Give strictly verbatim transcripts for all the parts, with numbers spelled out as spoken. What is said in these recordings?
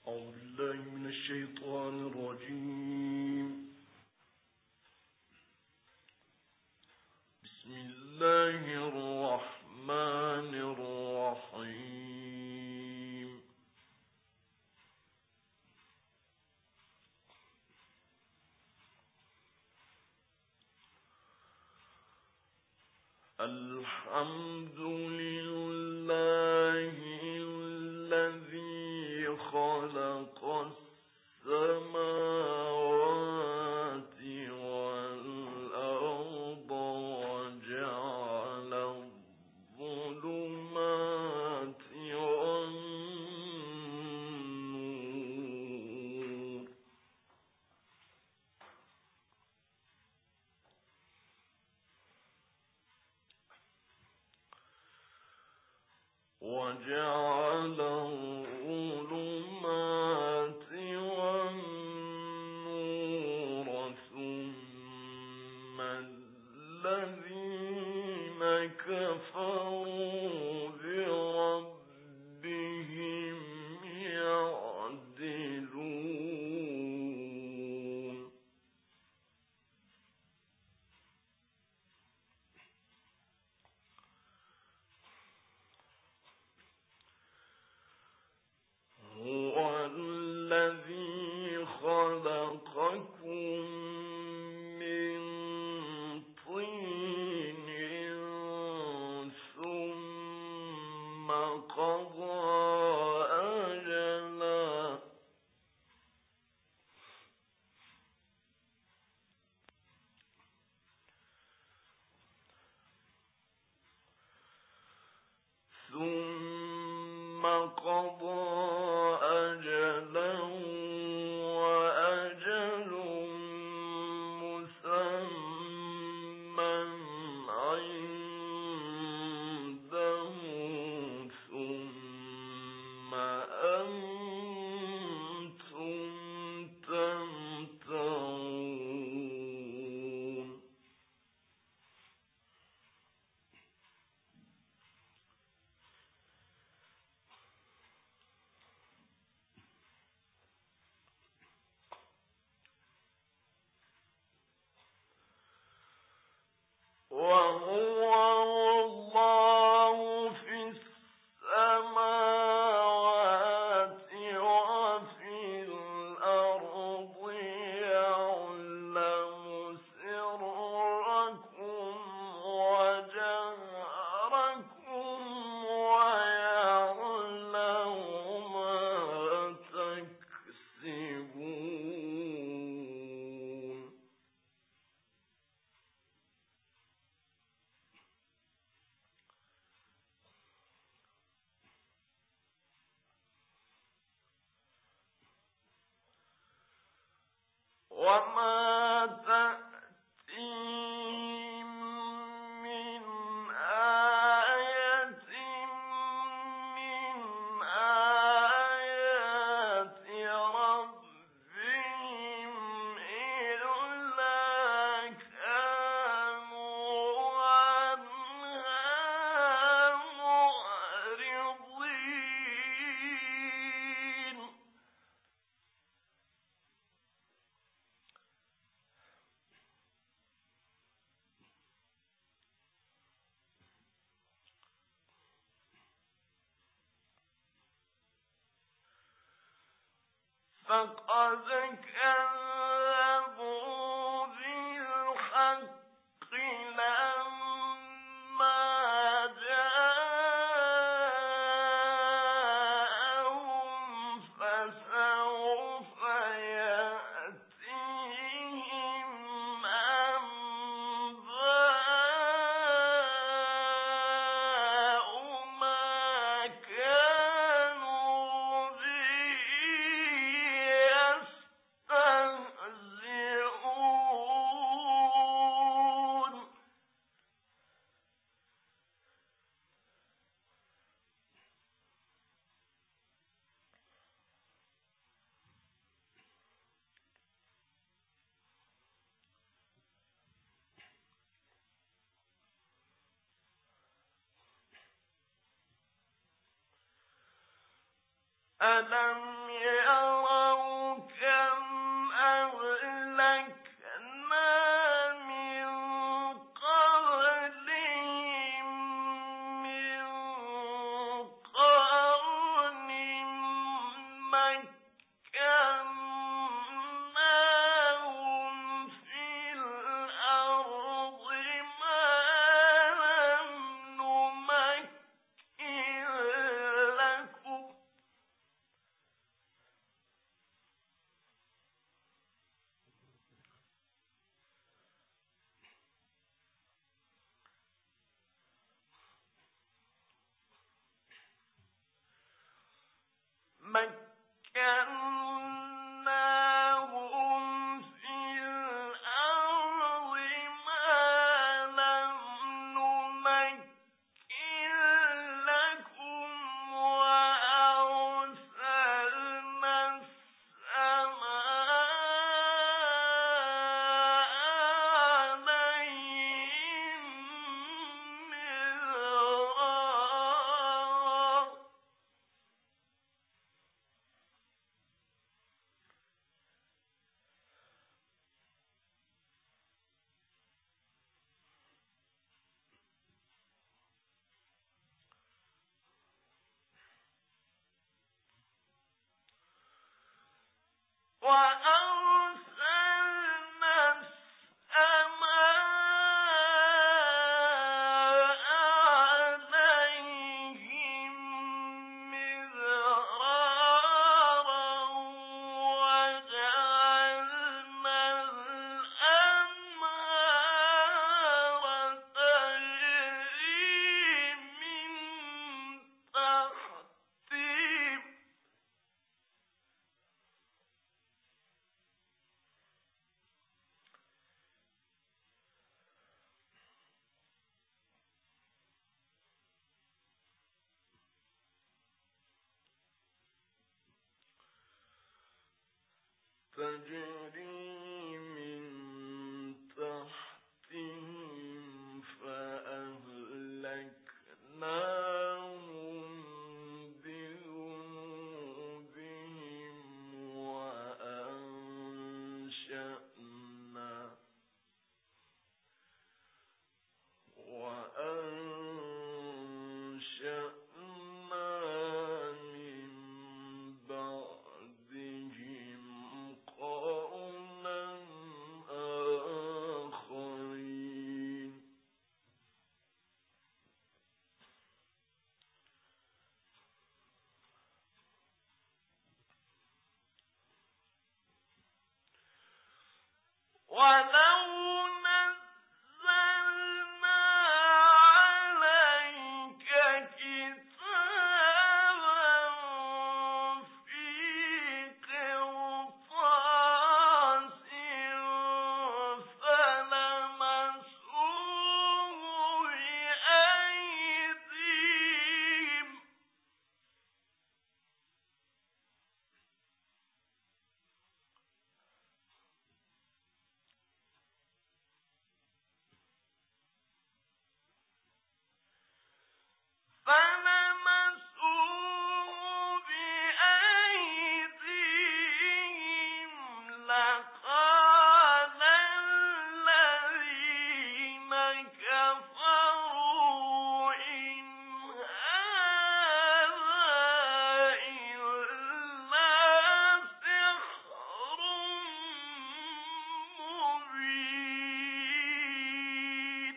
أعوذ بالله من الشيطان الرجيم. بسم الله الرحمن الرحيم. الحمد لله الذي خلق السماوات والأرض وجعل الظلمات والنور وجعل الظلمات والنور ثم الذين كفروا بربهم يعدلون. هو الذي خلقكم من طين ثم قضى أجلا ثم قضى أجلا وأجل مسمى عنده ثم أنتم تمترون. وهو الله في السماوات وفي الأرض يعلم سركم وجهركم ويعلم ما تكسبون. وما تأتيهم من آية من آيات ربهم إلا كانوا عنها معرضين. فقد كذبوا بالحق لما جاءهم فسوف يأتيهم أنباء ما كانوا به يستهزئون. ألم يأتهم مكناهم في الأرض ما لم نمكن لكم وأرسلنا السماء عليهم مدرارا وأرسلنا السماء عليهم مدرارا وجعلنا الأنهار تجري من تحتهم تجري من تحتهم فأهلكناهم بذنوبهم وأنشأنا وأنشأنا من بعدهم قرنا آخرين ولو نزلنا عليك كتابا في قرطاس فلمسوه بأيديهم فلمسوه بأيديهم لقال الذين كفروا إن هذا إلا سحر مبين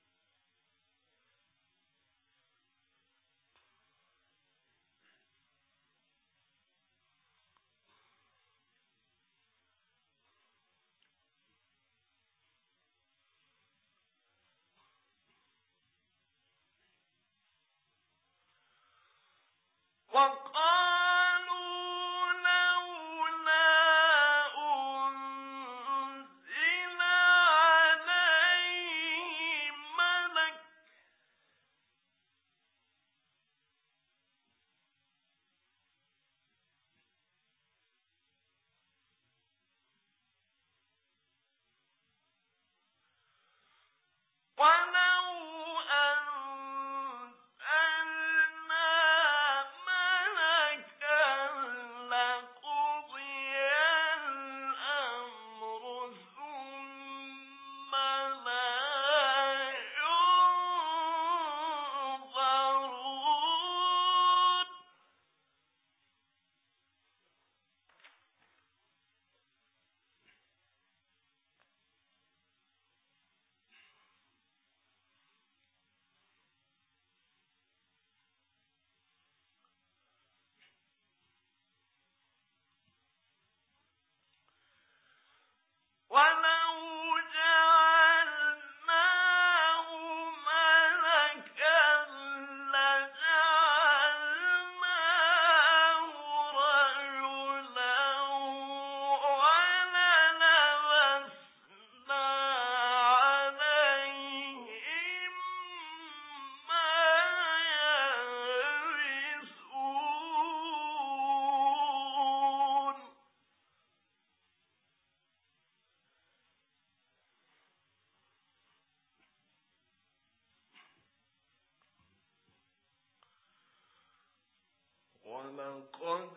وقالوا لولا أنزل عليه ملك ولو أنزلنا ملكا ولقد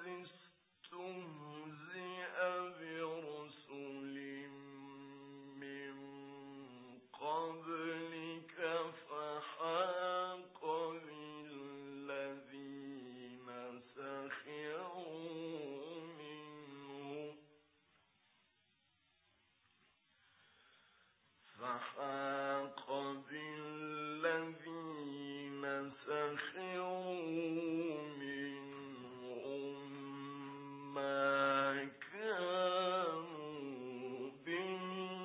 استهزئ برسل من قبلك فحاق بالذين سخروا منهم فحاق بالذين سخروا منهم ما كانوا به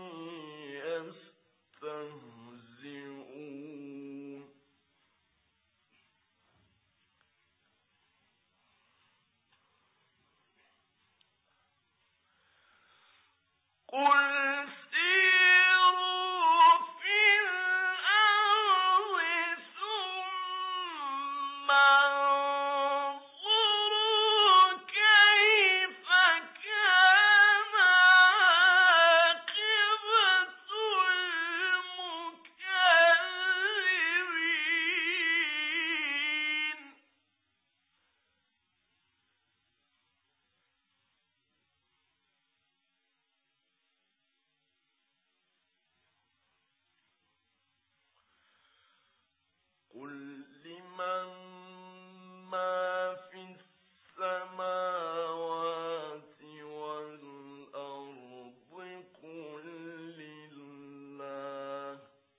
يستهزئون قل سيروا في الأرض ثم انظروا كيف كان عاقبة المكذبين قل لمن ما في السماوات والأرض قل لله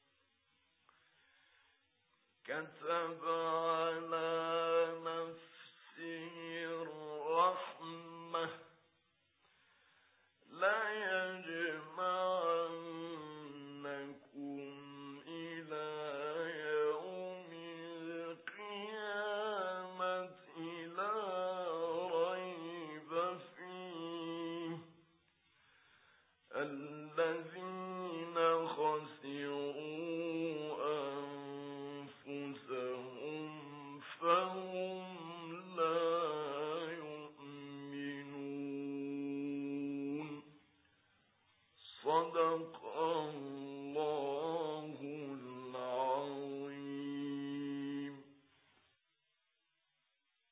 كتب على نفسه الرحمة لا يجمعنكم إلى يوم القيامة لا ريب فيه الذين خسروا أنفسهم فهم لا يؤمنون صدق